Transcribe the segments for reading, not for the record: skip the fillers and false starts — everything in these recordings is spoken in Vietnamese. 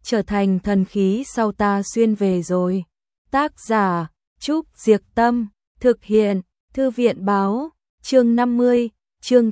trở thành thần khí sau ta xuyên về rồi. Tác giả Trúc Diệc Tâm, thực hiện Thư viện Báo, chương 50, chương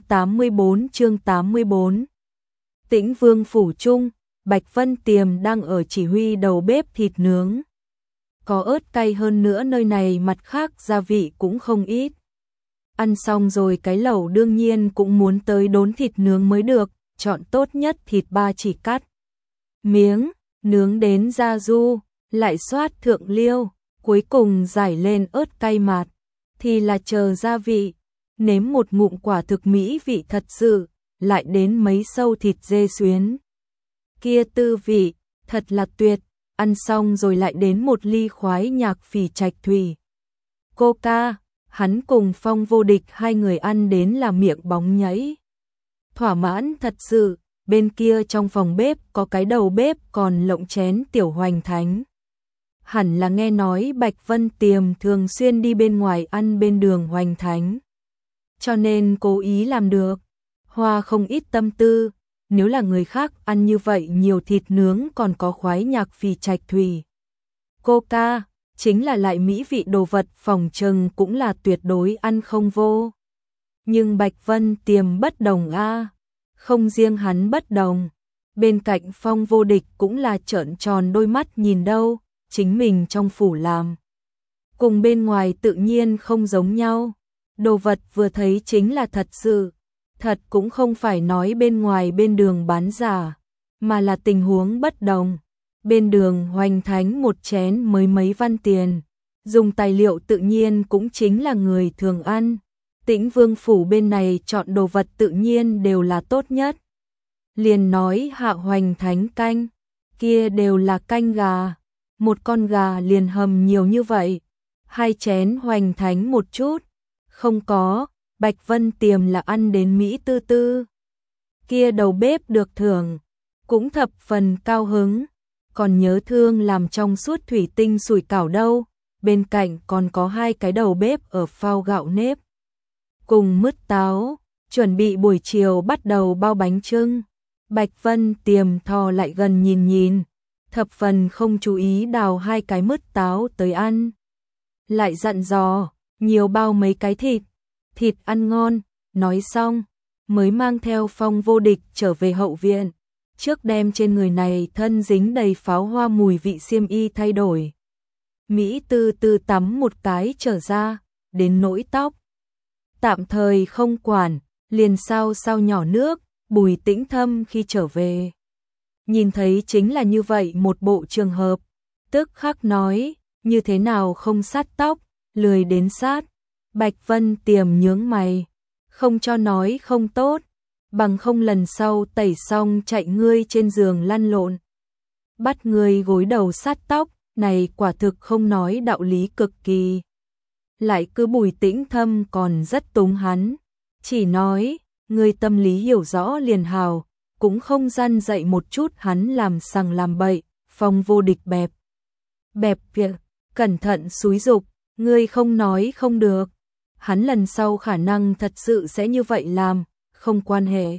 84. Tĩnh Vương phủ trung, Bạch Vân Tiềm đang ở chỉ huy đầu bếp thịt nướng. Có ớt cay hơn nữa, nơi này mặt khác gia vị cũng không ít. Ăn xong rồi cái lẩu đương nhiên cũng muốn tới đốn thịt nướng mới được, chọn tốt nhất thịt ba chỉ cắt miếng, nướng đến ra du, lại xoát thượng liêu, cuối cùng rải lên ớt cay mạt, thì là chờ gia vị, nếm một ngụm quả thực mỹ vị thật sự, lại đến mấy sâu thịt dê xuyến. Kia tư vị, thật là tuyệt, ăn xong rồi lại đến một ly khoái nhạc phỉ trạch thủy. Coca, hắn cùng Phong Vô Địch hai người ăn đến là miệng bóng nhảy. Thỏa mãn thật sự, bên kia trong phòng bếp có cái đầu bếp còn lộng chén tiểu hoành thánh. Hẳn là nghe nói Bạch Vân Tiềm thường xuyên đi bên ngoài ăn bên đường hoành thánh. Cho nên cố ý làm được, hoa không ít tâm tư, nếu là người khác ăn như vậy nhiều thịt nướng còn có khoái nhạc phỉ trạch thủy. Coca, chính là lại mỹ vị đồ vật phòng trừng cũng là tuyệt đối ăn không vô. Nhưng Bạch Vân Tiềm bất đồng a, không riêng hắn bất đồng, bên cạnh Phong Vô Địch cũng là trợn tròn đôi mắt nhìn đâu, chính mình trong phủ làm. Cùng bên ngoài tự nhiên không giống nhau, đồ vật vừa thấy chính là thật sự, thật cũng không phải nói bên ngoài bên đường bán giả, mà là tình huống bất đồng. Bên đường hoành thánh một chén mới mấy văn tiền, dùng tài liệu tự nhiên cũng chính là người thường ăn. Tĩnh Vương phủ bên này chọn đồ vật tự nhiên đều là tốt nhất. Liền nói hạ hoành thánh canh, kia đều là canh gà, một con gà liền hầm nhiều như vậy, hai chén hoành thánh một chút, không có, Bạch Vân Tiềm là ăn đến mỹ tư tư. Kia đầu bếp được thưởng, cũng thập phần cao hứng, còn nhớ thương làm trong suốt thủy tinh sủi cảo đâu, bên cạnh còn có hai cái đầu bếp ở phao gạo nếp. Cùng mứt táo, chuẩn bị buổi chiều bắt đầu bao bánh chưng. Bạch Vân Tiềm thò lại gần nhìn nhìn, thập phần không chú ý đào hai cái mứt táo tới ăn. Lại dặn dò, nhiều bao mấy cái thịt ăn ngon, nói xong, mới mang theo Phong Vô Địch trở về hậu viện, trước đem trên người này thân dính đầy pháo hoa mùi vị xiêm y thay đổi. Mỹ tư tư tắm một cái trở ra, đến nỗi tóc tạm thời không quản, liền sao nhỏ nước, Bùi Tĩnh Thâm khi trở về. Nhìn thấy chính là như vậy một bộ trường hợp, tức khắc nói, như thế nào không sát tóc, lười đến sát. Bạch Vân Tiềm nhướng mày, không cho nói không tốt, bằng không lần sau tẩy xong chạy ngươi trên giường lăn lộn. Bắt ngươi gối đầu sát tóc, này quả thực không nói đạo lý cực kỳ. Lại cứ Bùi Tĩnh Thâm còn rất túng hắn, chỉ nói, ngươi tâm lý hiểu rõ liền hào, cũng không gian dạy một chút hắn làm sằng làm bậy. Phong Vô Địch bẹp việc, cẩn thận xúi giục, ngươi không nói không được. Hắn lần sau khả năng thật sự sẽ như vậy làm, không quan hệ.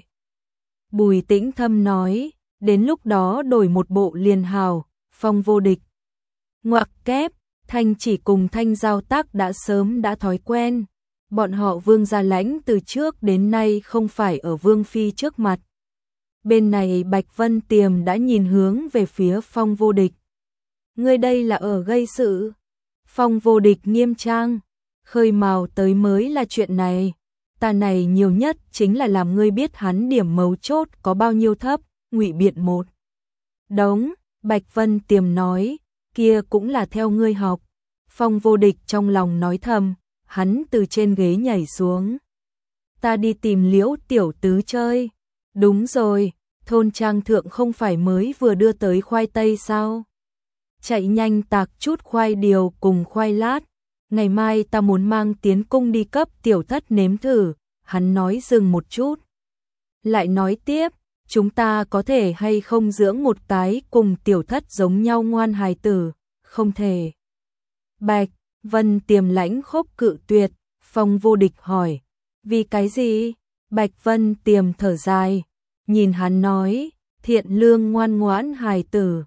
Bùi Tĩnh Thâm nói, đến lúc đó đổi một bộ liền hào. Phong Vô Địch ngoặc kép, Thanh Chỉ cùng Thanh Giao Tác đã sớm đã thói quen. Bọn họ Vương gia lãnh từ trước đến nay không phải ở Vương phi trước mặt. Bên này Bạch Vân Tiềm đã nhìn hướng về phía Phong Vô Địch. Ngươi đây là ở gây sự. Phong Vô Địch nghiêm trang, khơi mào tới mới là chuyện này. Ta này nhiều nhất chính là làm ngươi biết hắn điểm mấu chốt có bao nhiêu thấp. Ngụy biện một đống. Bạch Vân Tiềm nói, kia cũng là theo ngươi học. Phong Vô Địch trong lòng nói thầm, hắn từ trên ghế nhảy xuống. Ta đi tìm Liễu tiểu tứ chơi. Đúng rồi, thôn trang thượng không phải mới vừa đưa tới khoai tây sao? Chạy nhanh tạc chút khoai điều cùng khoai lát. Ngày mai ta muốn mang tiến cung đi cấp tiểu thất nếm thử. Hắn nói dừng một chút, lại nói tiếp, chúng ta có thể hay không dưỡng một cái cùng tiểu thất giống nhau ngoan hài tử? Không thể. Bạch Vân Tiềm lãnh khốc cự tuyệt. Phong Vô Địch hỏi, vì cái gì? Bạch Vân Tiềm thở dài, nhìn hắn nói, thiện lương ngoan ngoãn hài tử,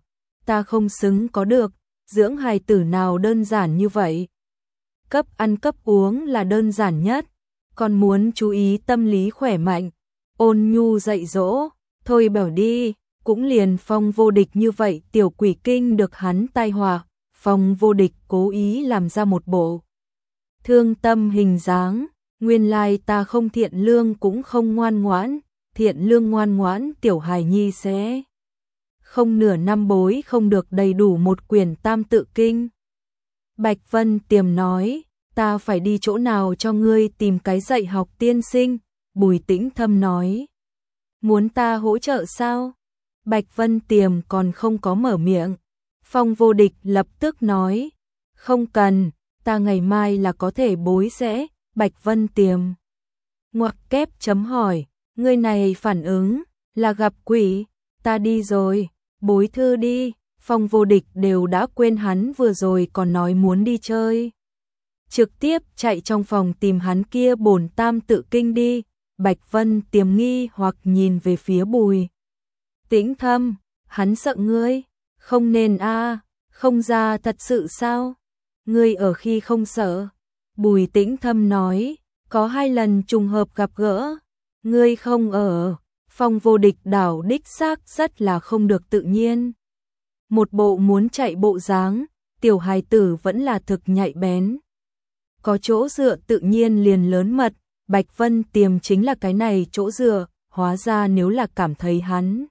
ta không xứng có được, dưỡng hài tử nào đơn giản như vậy. Cấp ăn cấp uống là đơn giản nhất, còn muốn chú ý tâm lý khỏe mạnh, ôn nhu dạy dỗ, thôi bảo đi, cũng liền Phong Vô Địch như vậy tiểu quỷ kinh được hắn tai họa, Phong Vô Địch cố ý làm ra một bộ thương tâm hình dáng, nguyên lai ta không thiện lương cũng không ngoan ngoãn, thiện lương ngoan ngoãn tiểu hài nhi sẽ không nửa năm bối không được đầy đủ một quyển tam tự kinh. Bạch Vân Tiềm nói, ta phải đi chỗ nào cho ngươi tìm cái dạy học tiên sinh, Bùi Tĩnh Thâm nói. Muốn ta hỗ trợ sao? Bạch Vân Tiềm còn không có mở miệng. Phong Vô Địch lập tức nói, không cần, ta ngày mai là có thể bối sẽ. Bạch Vân Tiềm ngoặc kép chấm hỏi, ngươi này phản ứng là gặp quỷ, ta đi rồi, bối thư đi. Phong Vô Địch đều đã quên hắn vừa rồi còn nói muốn đi chơi. Trực tiếp chạy trong phòng tìm hắn kia bổn tam tự kinh đi. Bạch Vân Tiềm nghi hoặc nhìn về phía Bùi Tĩnh Thâm, hắn sợ ngươi, không nên không ra thật sự sao? Ngươi ở khi không sợ. Bùi Tĩnh Thâm nói, có 2 lần trùng hợp gặp gỡ, ngươi không ở. Phong Vô Địch đảo đích xác rất là không được tự nhiên. Một bộ muốn chạy bộ dáng, tiểu hài tử vẫn là thực nhạy bén. Có chỗ dựa tự nhiên liền lớn mật, Bạch Vân Tiềm chính là cái này chỗ dựa, hóa ra nếu là cảm thấy hắn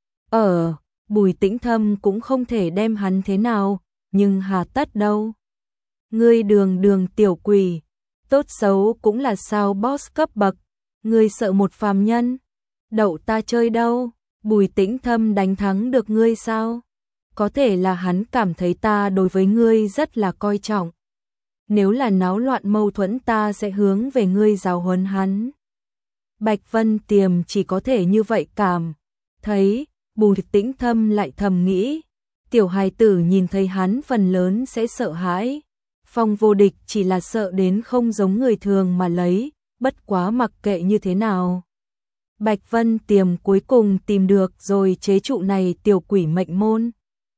Bùi Tĩnh Thâm cũng không thể đem hắn thế nào, nhưng hà tất đâu. Ngươi đường tiểu quỷ, tốt xấu cũng là sao boss cấp bậc, ngươi sợ một phàm nhân, đậu ta chơi đâu, Bùi Tĩnh Thâm đánh thắng được ngươi sao? Có thể là hắn cảm thấy ta đối với ngươi rất là coi trọng. Nếu là náo loạn mâu thuẫn ta sẽ hướng về ngươi giáo huấn hắn. Bạch Vân Tiềm chỉ có thể như vậy cảm thấy. Bùi Tĩnh Thâm lại thầm nghĩ, tiểu hài tử nhìn thấy hắn phần lớn sẽ sợ hãi. Phong Vô Địch chỉ là sợ đến không giống người thường mà lấy, bất quá mặc kệ như thế nào. Bạch Vân Tiềm cuối cùng tìm được rồi chế trụ này tiểu quỷ mệnh môn.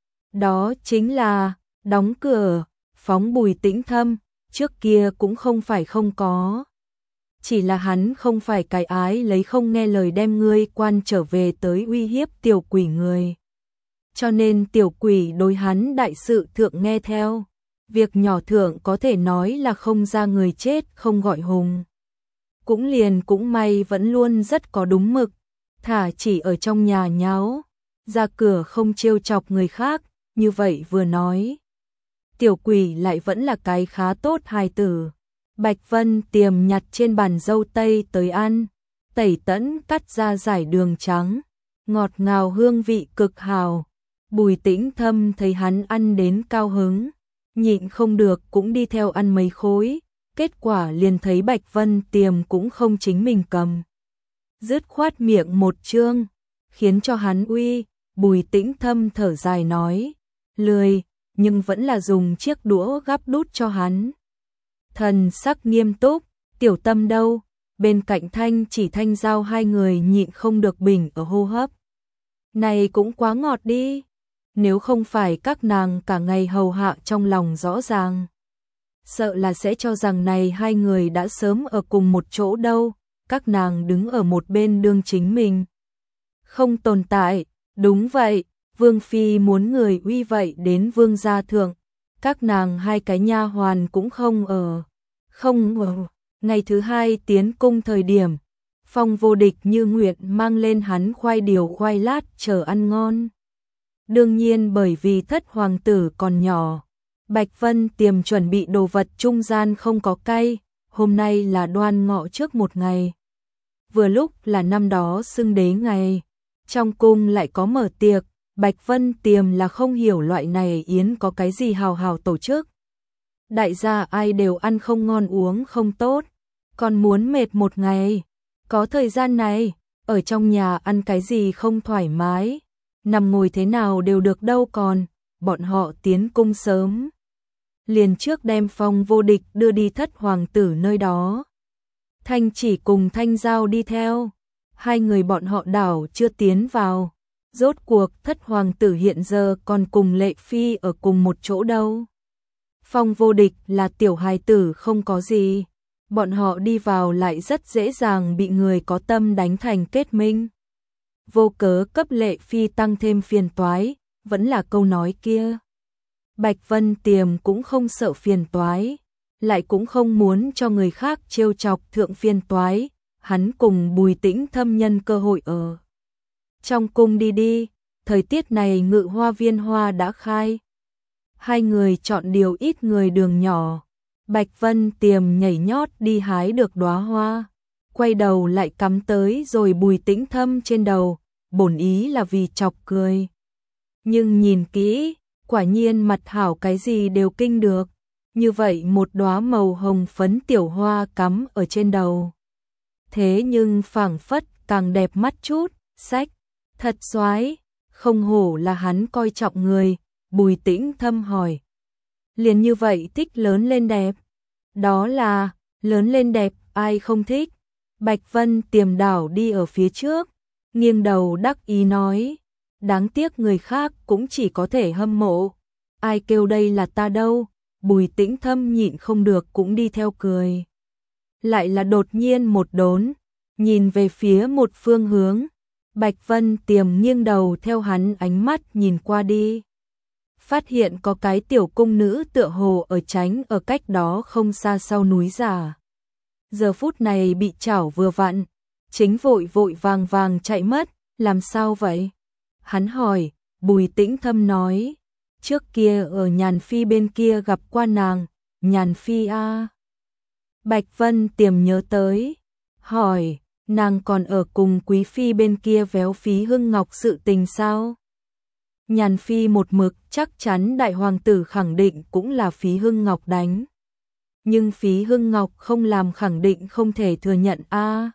Đó chính là đóng cửa, phóng Bùi Tĩnh Thâm, trước kia cũng không phải không có. Chỉ là hắn không phải cái ái lấy không nghe lời đem ngươi quan trở về tới uy hiếp tiểu quỷ người. Cho nên tiểu quỷ đối hắn đại sự thượng nghe theo. Việc nhỏ thượng có thể nói là không ra người chết không gọi hùng. Cũng liền cũng may vẫn luôn rất có đúng mực. Thả chỉ ở trong nhà nháo, ra cửa không trêu chọc người khác, như vậy vừa nói. Tiểu quỷ lại vẫn là cái khá tốt hài tử. Bạch Vân Tiềm nhặt trên bàn dâu tây tới ăn, tẩy tẫn cắt ra giải đường trắng, ngọt ngào hương vị cực hào. Bùi Tĩnh Thâm thấy hắn ăn đến cao hứng, nhịn không được cũng đi theo ăn mấy khối, kết quả liền thấy Bạch Vân Tiềm cũng không chính mình cầm. Dứt khoát miệng một trương, khiến cho hắn uy. Bùi Tĩnh Thâm thở dài nói, lười, nhưng vẫn là dùng chiếc đũa gắp đút cho hắn. Thần sắc nghiêm túc, tiểu Tâm đâu? Bên cạnh Thanh Chỉ Thanh Giao hai người nhịn không được bình ở hô hấp. Này cũng quá ngọt đi, nếu không phải các nàng cả ngày hầu hạ trong lòng rõ ràng. Sợ là sẽ cho rằng này hai người đã sớm ở cùng một chỗ đâu, các nàng đứng ở một bên đương chính mình. Không tồn tại, đúng vậy, Vương Phi muốn người uy vậy đến Vương gia thượng, các nàng hai cái nha hoàn cũng không ở. Ngày thứ hai tiến cung thời điểm, Phong Vô Địch như nguyện mang lên hắn khoai điều khoai lát chờ ăn ngon. Đương nhiên bởi vì thất hoàng tử còn nhỏ, Bạch Vân Tiềm chuẩn bị đồ vật trung gian không có cay, hôm nay là Đoan Ngọ trước một ngày. Vừa lúc là năm đó xưng đế ngày, trong cung lại có mở tiệc, Bạch Vân Tiềm là không hiểu loại này yến có cái gì hào hào tổ chức. Đại gia ai đều ăn không ngon uống không tốt, còn muốn mệt một ngày, có thời gian này, ở trong nhà ăn cái gì không thoải mái, nằm ngồi thế nào đều được đâu còn, bọn họ tiến cung sớm. Liền trước đem Phong Vô Địch đưa đi thất hoàng tử nơi đó. Thanh Chỉ cùng Thanh Giao đi theo, hai người bọn họ đảo chưa tiến vào, Rốt cuộc thất hoàng tử hiện giờ còn cùng Lệ Phi ở cùng một chỗ đâu. Phong Vô Địch là tiểu hài tử không có gì, bọn họ đi vào lại rất dễ dàng bị người có tâm đánh thành kết minh. Vô cớ cấp Lệ Phi tăng thêm phiền toái, vẫn là câu nói kia. Bạch Vân Tiềm cũng không sợ phiền toái, lại cũng không muốn cho người khác trêu chọc thượng phiền toái, hắn cùng Bùi Tĩnh Thâm nhân cơ hội ở trong cung đi đi, thời tiết này Ngự Hoa Viên hoa đã khai. Hai người chọn điều ít người đường nhỏ, Bạch Vân Tiềm nhảy nhót đi hái được đóa hoa, quay đầu lại cắm tới rồi Bùi Tĩnh Thâm trên đầu, bổn ý là vì chọc cười. Nhưng nhìn kỹ, quả nhiên mặt hảo cái gì đều kinh được, như vậy một đóa màu hồng phấn tiểu hoa cắm ở trên đầu. Thế nhưng phảng phất càng đẹp mắt chút, sách, thật xoái, không hổ là hắn coi trọng người, Bùi Tĩnh Thâm hỏi. Liền như vậy thích lớn lên đẹp, đó là, lớn lên đẹp, ai không thích. Bạch Vân Tiềm đảo đi ở phía trước, nghiêng đầu đắc ý nói, đáng tiếc người khác cũng chỉ có thể hâm mộ, ai kêu đây là ta đâu. Bùi Tĩnh Thâm nhịn không được cũng đi theo cười. Lại là đột nhiên một đốn, nhìn về phía một phương hướng, Bạch Vân Tiềm nghiêng đầu theo hắn ánh mắt nhìn qua đi. Phát hiện có cái tiểu cung nữ tựa hồ ở tránh ở cách đó không xa sau núi giả. Giờ phút này bị chảo vừa vặn, chính vội vội vàng vàng chạy mất, làm sao vậy? Hắn hỏi, Bùi Tĩnh Thâm nói, trước kia ở Nhàn Phi bên kia gặp qua nàng, Nhàn Phi a. Bạch Vân Tiềm nhớ tới, hỏi, nàng còn ở cùng Quý Phi bên kia véo Phí Hưng Ngọc sự tình sao? Nhàn Phi một mực chắc chắn đại hoàng tử khẳng định cũng là Phí Hưng Ngọc đánh. Nhưng Phí Hưng Ngọc không làm khẳng định không thể thừa nhận a.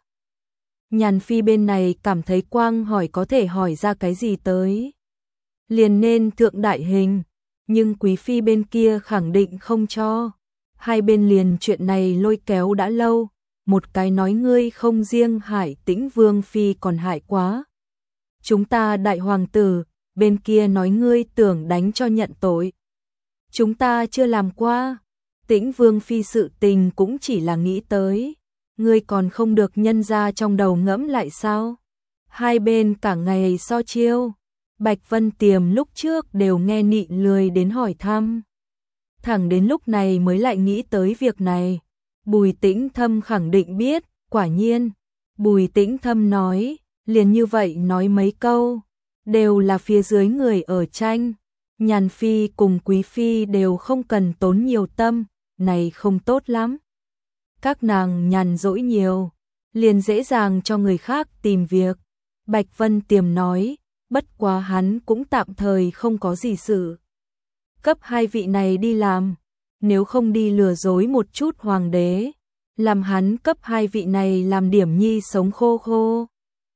Nhàn Phi bên này cảm thấy quang hỏi có thể hỏi ra cái gì tới. Liền nên thượng đại hình, nhưng Quý Phi bên kia khẳng định không cho. Hai bên liền chuyện này lôi kéo đã lâu, một cái nói ngươi không riêng hại Tĩnh Vương Phi còn hại quá. Chúng ta đại hoàng tử, bên kia nói ngươi tưởng đánh cho nhận tội. Chúng ta chưa làm qua, Tĩnh Vương Phi sự tình cũng chỉ là nghĩ tới, ngươi còn không được nhân ra trong đầu ngẫm lại sao? Hai bên cả ngày so chiêu. Bạch Vân Tiềm lúc trước đều nghe nịn lười đến hỏi thăm. Thẳng đến lúc này mới lại nghĩ tới việc này. Bùi Tĩnh Thâm khẳng định biết, quả nhiên. Bùi Tĩnh Thâm nói, liền như vậy nói mấy câu. Đều là phía dưới người ở tranh. Nhàn Phi cùng Quý Phi đều không cần tốn nhiều tâm, này không tốt lắm. Các nàng nhàn rỗi nhiều, liền dễ dàng cho người khác tìm việc. Bạch Vân Tiềm nói, bất quá hắn cũng tạm thời không có gì sự. Cấp hai vị này đi làm, nếu không đi lừa dối một chút hoàng đế, làm hắn cấp hai vị này làm điểm nhi sống khô khô.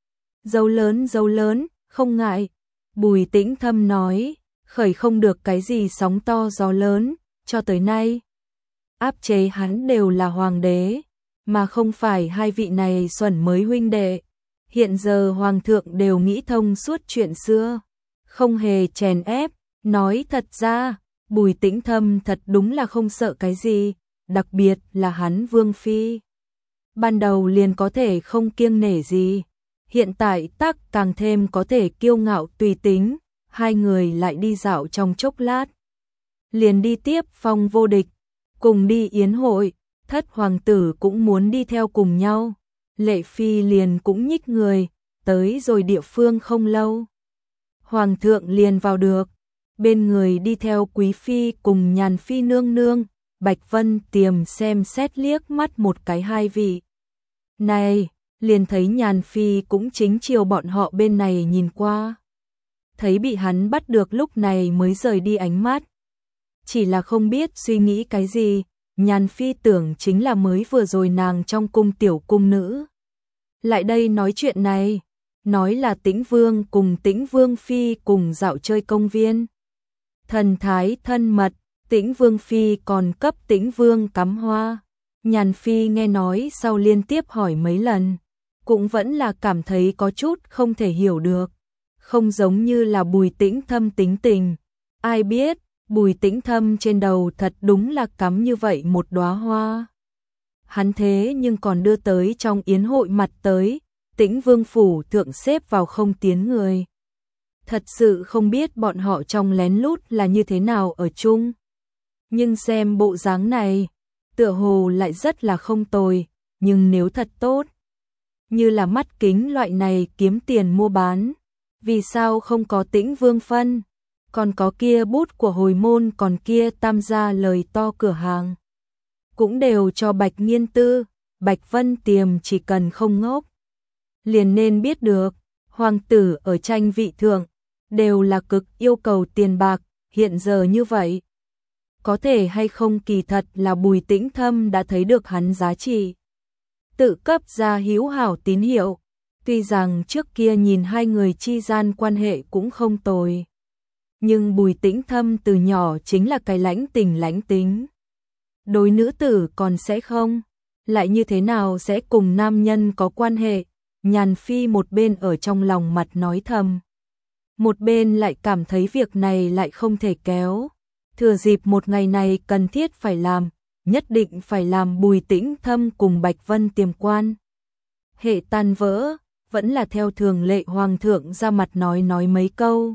Dâu lớn, không ngại. Bùi Tĩnh Thâm nói, khởi không được cái gì sóng to gió lớn, cho tới nay. Áp chế hắn đều là hoàng đế, mà không phải hai vị này xuẩn mới huynh đệ. Hiện giờ hoàng thượng đều nghĩ thông suốt chuyện xưa, không hề chèn ép, nói thật ra, Bùi Tĩnh Thâm thật đúng là không sợ cái gì, đặc biệt là hắn Vương Phi. Ban đầu liền có thể không kiêng nể gì, hiện tại tắc càng thêm có thể kiêu ngạo tùy tính, hai người lại đi dạo trong chốc lát. Liền đi tiếp Phong Vô Địch, cùng đi yến hội, thất hoàng tử cũng muốn đi theo cùng nhau. Lệ Phi liền cũng nhích người, tới rồi địa phương không lâu. Hoàng thượng liền vào được, bên người đi theo Quý Phi cùng Nhàn Phi nương nương. Bạch Vân Tiềm xem xét liếc mắt một cái hai vị. Này, liền thấy Nhàn Phi cũng chính chiều bọn họ bên này nhìn qua. Thấy bị hắn bắt được lúc này mới rời đi ánh mắt. Chỉ là không biết suy nghĩ cái gì, Nhàn Phi tưởng chính là mới vừa rồi nàng trong cung tiểu cung nữ. Lại đây nói chuyện này, nói là Tĩnh Vương cùng Tĩnh Vương Phi cùng dạo chơi công viên. Thần thái thân mật, Tĩnh Vương Phi còn cấp Tĩnh Vương cắm hoa. Nhàn Phi nghe nói sau liên tiếp hỏi mấy lần, cũng vẫn là cảm thấy có chút không thể hiểu được. không giống như là Bùi Tĩnh Thâm tính tình. Ai biết, Bùi Tĩnh Thâm trên đầu thật đúng là cắm như vậy một đóa hoa. Hắn thế nhưng còn đưa tới trong yến hội mặt tới, Tĩnh Vương phủ thượng xếp vào không tiến người. Thật sự không biết bọn họ trong lén lút là như thế nào ở chung. Nhưng xem bộ dáng này, tựa hồ lại rất là không tồi, nhưng nếu thật tốt, như là mắt kính loại này kiếm tiền mua bán, vì sao không có Tĩnh Vương phân, còn có kia bút của hồi môn, còn kia tam gia lời to cửa hàng. Cũng đều cho Bạch Nghiên Tư, Bạch Vân Tiềm chỉ cần không ngốc. Liền nên biết được, hoàng tử ở tranh vị thượng, đều là cực yêu cầu tiền bạc, hiện giờ như vậy. Có thể hay không kỳ thật là Bùi Tĩnh Thâm đã thấy được hắn giá trị. Tự cấp ra hữu hảo tín hiệu, tuy rằng trước kia nhìn hai người chi gian quan hệ cũng không tồi. Nhưng Bùi Tĩnh Thâm từ nhỏ chính là cái lãnh tình lãnh tính. Đối nữ tử còn sẽ không, lại như thế nào sẽ cùng nam nhân có quan hệ. Nhàn Phi một bên ở trong lòng mặt nói thầm, một bên lại cảm thấy việc này lại không thể kéo. Thừa dịp một ngày này cần thiết phải làm, nhất định phải làm Bùi Tĩnh Thâm cùng Bạch Vân Tiềm quan hệ tan vỡ, vẫn là theo thường lệ hoàng thượng ra mặt nói mấy câu.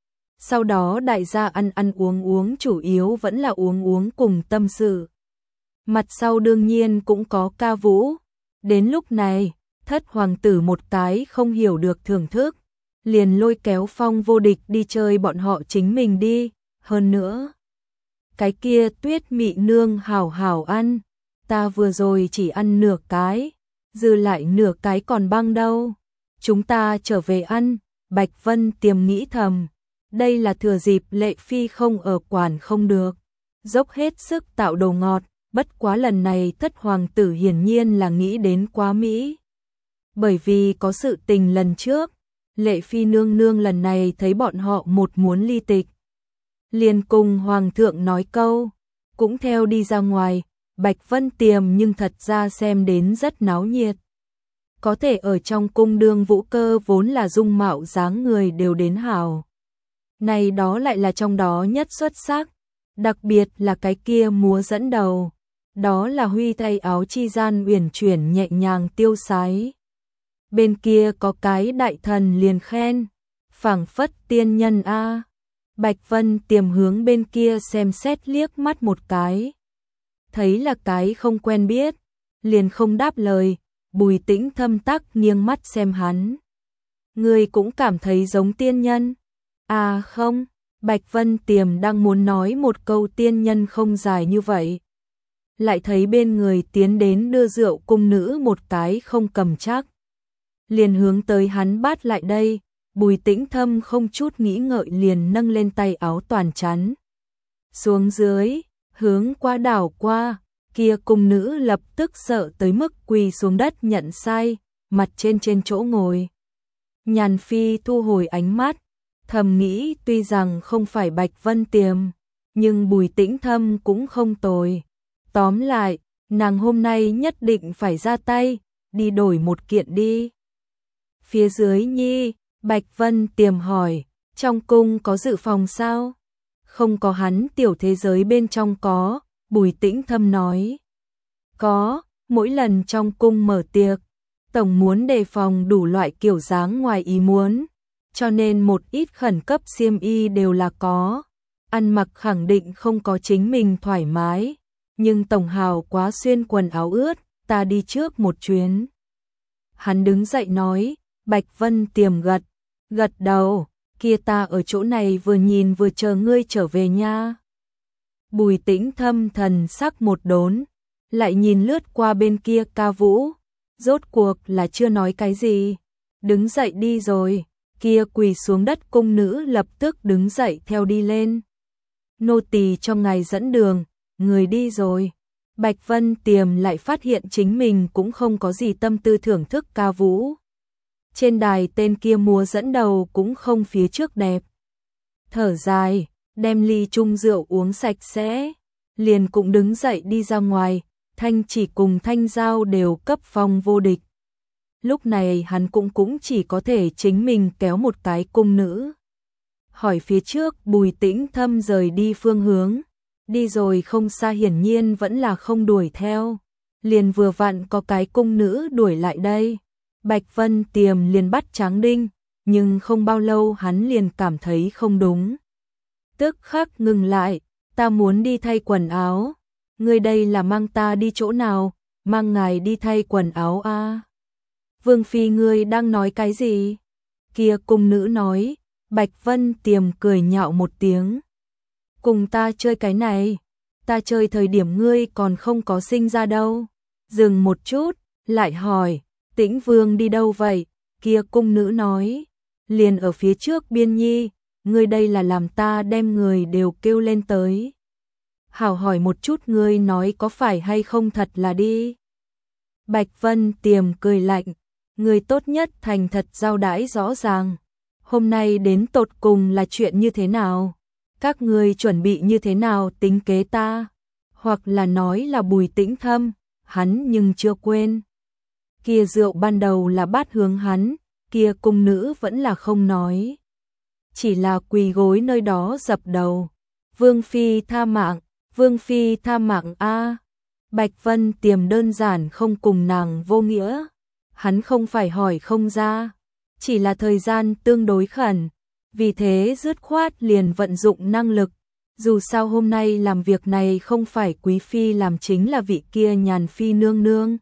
Sau đó đại gia ăn uống chủ yếu vẫn là uống cùng tâm sự. Mặt sau đương nhiên cũng có ca vũ. Đến lúc này, thất hoàng tử một cái không hiểu được thưởng thức, liền lôi kéo Phong Vô Địch đi chơi bọn họ chính mình đi. Hơn nữa, cái kia Tuyết Mị nương hảo hảo ăn, ta vừa rồi chỉ ăn nửa cái, dư lại nửa cái còn băng đâu. Chúng ta trở về ăn. Bạch Vân Tiềm nghĩ thầm, đây là thừa dịp Lệ Phi không ở quản không được, dốc hết sức tạo đồ ngọt. Bất quá lần này thất hoàng tử hiển nhiên là nghĩ đến quá mỹ. Bởi vì có sự tình lần trước, Lệ Phi nương nương lần này thấy bọn họ một muốn ly tịch, liền cùng hoàng thượng nói câu, cũng theo đi ra ngoài. Bạch Vân Tiềm nhưng thật ra xem đến rất náo nhiệt. Có thể ở trong cung đương vũ cơ vốn là dung mạo dáng người đều đến hảo. Này đó lại là trong đó nhất xuất sắc, đặc biệt là cái kia múa dẫn đầu. Đó là huy tay áo chi gian uyển chuyển nhẹ nhàng tiêu sái. Bên kia có cái đại thần liền khen, phảng phất tiên nhân a. Bạch Vân Tiềm hướng bên kia xem xét liếc mắt một cái. Thấy là cái không quen biết, liền không đáp lời. Bùi Tĩnh Thâm tắc nghiêng mắt xem hắn. Người cũng cảm thấy giống tiên nhân. À không, Bạch Vân Tiềm đang muốn nói một câu tiên nhân không dài như vậy. Lại thấy bên người tiến đến đưa rượu cung nữ một cái không cầm chắc. Liền hướng tới hắn bắt lại đây. Bùi Tĩnh Thâm không chút nghĩ ngợi liền nâng lên tay áo toàn chắn xuống dưới, hướng qua đảo qua. Kia cung nữ lập tức sợ tới mức quỳ xuống đất nhận sai, mặt trên chỗ ngồi. Nhàn Phi thu hồi ánh mắt, thầm nghĩ tuy rằng không phải Bạch Vân Tiềm, nhưng Bùi Tĩnh Thâm cũng không tồi. Tóm lại, nàng hôm nay nhất định phải ra tay, đi đổi một kiện đi. Phía dưới nhi, Bạch Vân Tiềm hỏi, trong cung có dự phòng sao? Không có, hắn tiểu thế giới bên trong có. Bùi Tĩnh Thâm nói, có, mỗi lần trong cung mở tiệc, tổng muốn đề phòng đủ loại kiểu dáng ngoài ý muốn, cho nên một ít khẩn cấp xiêm y đều là có. Ăn mặc khẳng định không có chính mình thoải mái, nhưng tổng hào quá xuyên quần áo ướt, ta đi trước một chuyến. Hắn đứng dậy nói. Bạch Vân Tiềm gật đầu, kia ta ở chỗ này vừa nhìn vừa chờ ngươi trở về nha. Bùi Tĩnh Thâm thần sắc một đốn, lại nhìn lướt qua bên kia ca vũ, rốt cuộc là chưa nói cái gì, đứng dậy đi rồi. Kia quỳ xuống đất cung nữ lập tức đứng dậy theo đi lên. Nô tỳ cho ngài dẫn đường, người đi rồi. Bạch Vân Tiềm lại phát hiện chính mình cũng không có gì tâm tư thưởng thức ca vũ. Trên đài tên kia múa dẫn đầu cũng không phía trước đẹp. Thở dài, đem ly chung rượu uống sạch sẽ, liền cũng đứng dậy đi ra ngoài. Thanh Chỉ cùng Thanh Giao đều cấp Phong Vô Địch lúc này hắn cũng chỉ có thể chính mình kéo một cái cung nữ. Hỏi phía trước Bùi Tĩnh Thâm rời đi phương hướng, đi rồi không xa hiển nhiên vẫn là không đuổi theo, liền vừa vặn có cái cung nữ đuổi lại đây. Bạch Vân Tiềm liền bắt Tráng Đinh, nhưng không bao lâu hắn liền cảm thấy không đúng. Tức khắc ngừng lại, ta muốn đi thay quần áo. Ngươi đây là mang ta đi chỗ nào? Mang ngài đi thay quần áo a. Vương phi ngươi đang nói cái gì? Kia cung nữ nói. Bạch Vân Tiềm cười nhạo một tiếng. Cùng ta chơi cái này, ta chơi thời điểm ngươi còn không có sinh ra đâu. Dừng một chút, lại hỏi, Tĩnh Vương đi đâu vậy? Kia cung nữ nói, liền ở phía trước biên nhi, ngươi đây là làm ta đem người đều kêu lên tới. Hảo hỏi một chút ngươi nói có phải hay không thật là đi. Bạch Vân Tiềm cười lạnh, ngươi tốt nhất thành thật giao đãi rõ ràng. Hôm nay đến tột cùng là chuyện như thế nào? Các ngươi chuẩn bị như thế nào tính kế ta? Hoặc là nói là Bùi Tĩnh Thâm, hắn nhưng chưa quên. Kia rượu ban đầu là bát hướng hắn, kia cung nữ vẫn là không nói. Chỉ là quỳ gối nơi đó dập đầu. Vương phi tha mạng, Vương phi tha mạng a. Bạch Vân Tiềm đơn giản không cùng nàng vô nghĩa. Hắn không phải hỏi không ra, chỉ là thời gian tương đối khẩn, vì thế dứt khoát liền vận dụng năng lực. Dù sao hôm nay làm việc này không phải quý phi làm chính là vị kia Nhàn phi nương nương.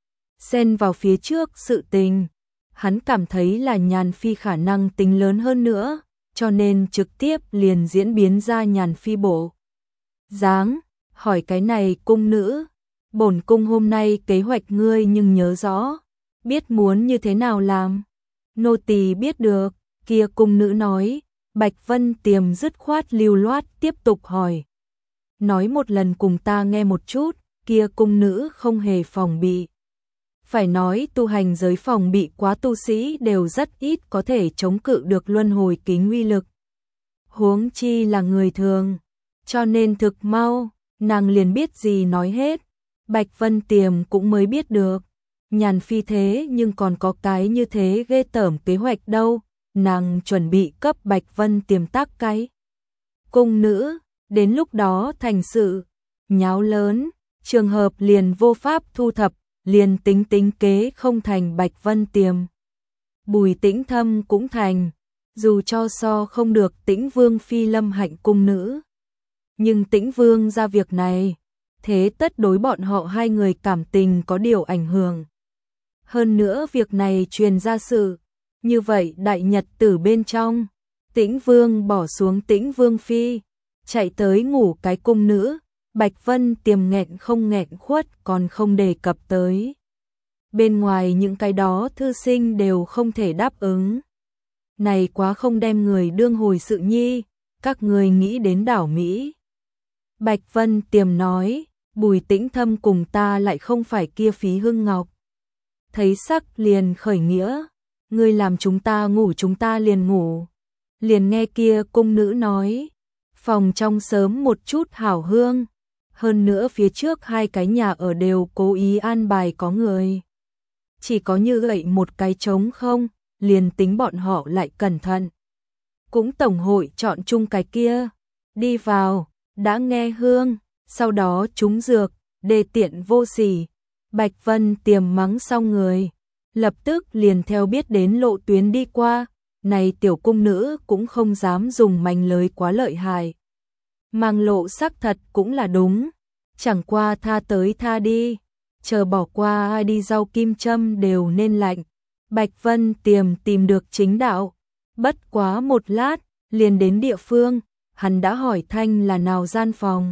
Xen vào phía trước sự tình, hắn cảm thấy là Nhàn phi khả năng tính lớn hơn nữa, cho nên trực tiếp liền diễn biến ra Nhàn phi bộ dáng. Hỏi cái này cung nữ, bổn cung hôm nay kế hoạch ngươi nhưng nhớ rõ, biết muốn như thế nào làm. Nô tỳ biết được, kia cung nữ nói. Bạch Vân Tiềm dứt khoát lưu loát tiếp tục hỏi. Nói một lần cùng ta nghe một chút, kia cung nữ không hề phòng bị. Phải nói tu hành giới phòng bị quá tu sĩ đều rất ít có thể chống cự được luân hồi kính uy lực. Huống chi là người thường, cho nên thực mau, nàng liền biết gì nói hết. Bạch Vân Tiềm cũng mới biết được, Nhàn phi thế nhưng còn có cái như thế ghê tởm kế hoạch đâu. Nàng chuẩn bị cấp Bạch Vân Tiềm tác cái cung nữ, đến lúc đó thành sự nháo lớn, trường hợp liền vô pháp thu thập, liền tính kế không thành Bạch Vân Tiềm. Bùi Tĩnh Thâm cũng thành, dù cho so không được Tĩnh Vương phi lâm hạnh cung nữ. Nhưng Tĩnh Vương ra việc này, thế tất đối bọn họ hai người cảm tình có điều ảnh hưởng. Hơn nữa việc này truyền ra sự, như vậy đại nhật tử bên trong, Tĩnh Vương bỏ xuống Tĩnh Vương phi, chạy tới ngủ cái cung nữ, Bạch Vân Tiềm nghẹn không nghẹn khuất còn không đề cập tới. Bên ngoài những cái đó thư sinh đều không thể đáp ứng. Này quá không đem người đương hồi sự nhi, các người nghĩ đến đảo Mỹ. Bạch Vân Tiềm nói, Bùi Tĩnh Thâm cùng ta lại không phải kia Phí Hưng Ngọc. Thấy sắc liền khởi nghĩa. Ngươi làm chúng ta ngủ chúng ta liền ngủ. Liền nghe kia cung nữ nói, phòng trong sớm một chút hảo hương, hơn nữa phía trước hai cái nhà ở đều cố ý an bài có người. Chỉ có như vậy một cái trống không, liền tính bọn họ lại cẩn thận. Cũng tổng hội chọn chung cái kia, đi vào, đã nghe hương, sau đó trúng dược, đề tiện vô sỉ. Bạch Vân Tiềm mắng xong người, lập tức liền theo biết đến lộ tuyến đi qua, này tiểu cung nữ cũng không dám dùng manh lới quá lợi hại. Mang lộ sắc thật cũng là đúng, chẳng qua tha tới tha đi, chờ bỏ qua ai đi rau kim châm đều nên lạnh. Bạch Vân Tiềm tìm được chính đạo, bất quá một lát, liền đến địa phương, hắn đã hỏi thanh là nào gian phòng.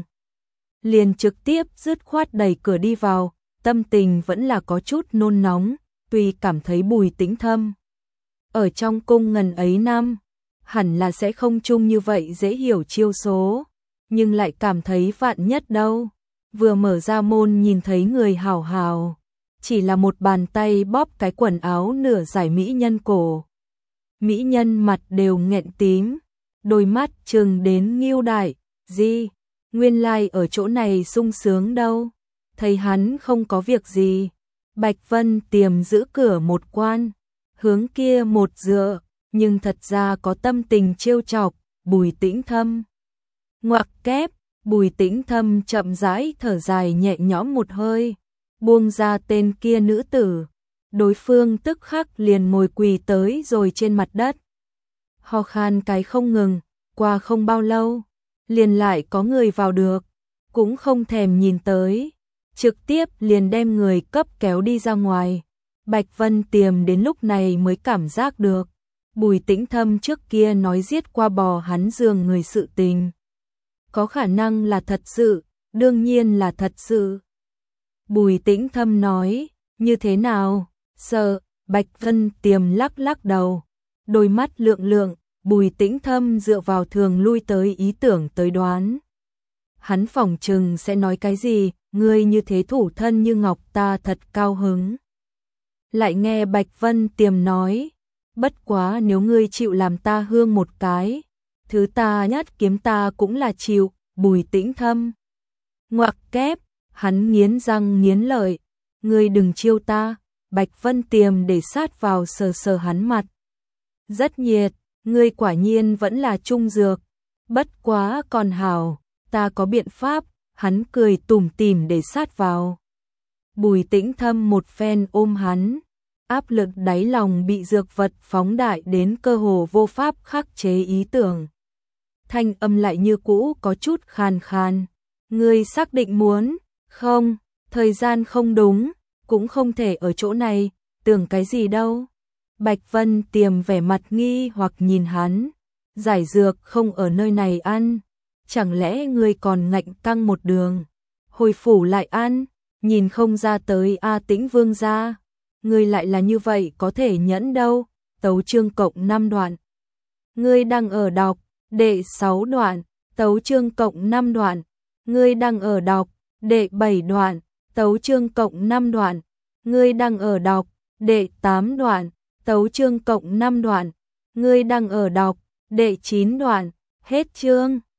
Liền trực tiếp dứt khoát đẩy cửa đi vào, tâm tình vẫn là có chút nôn nóng. Tuy cảm thấy Bùi Tĩnh Thâm ở trong cung ngần ấy năm, hẳn là sẽ không chung như vậy dễ hiểu chiêu số, nhưng lại cảm thấy vạn nhất đâu. Vừa mở ra môn nhìn thấy người hào hào, chỉ là một bàn tay bóp cái quần áo nửa giải mỹ nhân cổ. Mỹ nhân mặt đều nghẹn tím, đôi mắt trừng đến nghiêu đại, gì, nguyên lai ở chỗ này sung sướng đâu. Thấy hắn không có việc gì, Bạch Vân Tiềm giữ cửa một quan, hướng kia một dựa, nhưng thật ra có tâm tình trêu chọc, Bùi Tĩnh Thâm. Ngoặc kép, Bùi Tĩnh Thâm chậm rãi thở dài nhẹ nhõm một hơi, buông ra tên kia nữ tử. Đối phương tức khắc liền ngồi quỳ tới rồi trên mặt đất. Ho khan cái không ngừng, qua không bao lâu, liền lại có người vào được, cũng không thèm nhìn tới, trực tiếp liền đem người cấp kéo đi ra ngoài. Bạch Vân Tiềm đến lúc này mới cảm giác được, Bùi Tĩnh Thâm trước kia nói giết qua bò hắn giường người sự tình. Có khả năng là thật sự, đương nhiên là thật sự. Bùi Tĩnh Thâm nói, như thế nào? Sợ, Bạch Vân Tiềm lắc lắc đầu, đôi mắt lượng lượng, Bùi Tĩnh Thâm dựa vào thường lui tới ý tưởng tới đoán. Hắn phỏng chừng sẽ nói cái gì, ngươi như thế thủ thân như ngọc ta thật cao hứng. Lại nghe Bạch Vân Tiềm nói, bất quá nếu ngươi chịu làm ta hương một cái, thứ ta nhất kiếm ta cũng là chịu. Bùi Tĩnh Thâm ngoặc kép, hắn nghiến răng nghiến lợi, ngươi đừng chiêu ta. Bạch Vân Tiềm để sát vào sờ sờ hắn mặt. Rất nhiệt, ngươi quả nhiên vẫn là trung dược, bất quá còn hảo, ta có biện pháp. Hắn cười tủm tỉm để sát vào. Bùi Tĩnh Thâm một phen ôm hắn, áp lực đáy lòng bị dược vật phóng đại đến cơ hồ vô pháp khắc chế ý tưởng. Thanh âm lại như cũ có chút khàn khàn. Ngươi xác định muốn? Không, thời gian không đúng, cũng không thể ở chỗ này, tưởng cái gì đâu. Bạch Vân Tiềm vẻ mặt nghi hoặc nhìn hắn, giải dược không ở nơi này ăn, chẳng lẽ ngươi còn ngạnh căng một đường, hồi phủ lại ăn, nhìn không ra tới A Tĩnh Vương gia, ngươi lại là như vậy có thể nhẫn đâu. Tấu chương cộng 5 đoạn. Ngươi đang ở đọc đệ 6 đoạn, tấu chương cộng 5 đoạn. Ngươi đang ở đọc đệ 7 đoạn, tấu chương cộng 5 đoạn. Ngươi đang ở đọc đệ 8 đoạn, tấu chương cộng 5 đoạn. Ngươi đang ở đọc đệ 9 đoạn. Hết chương.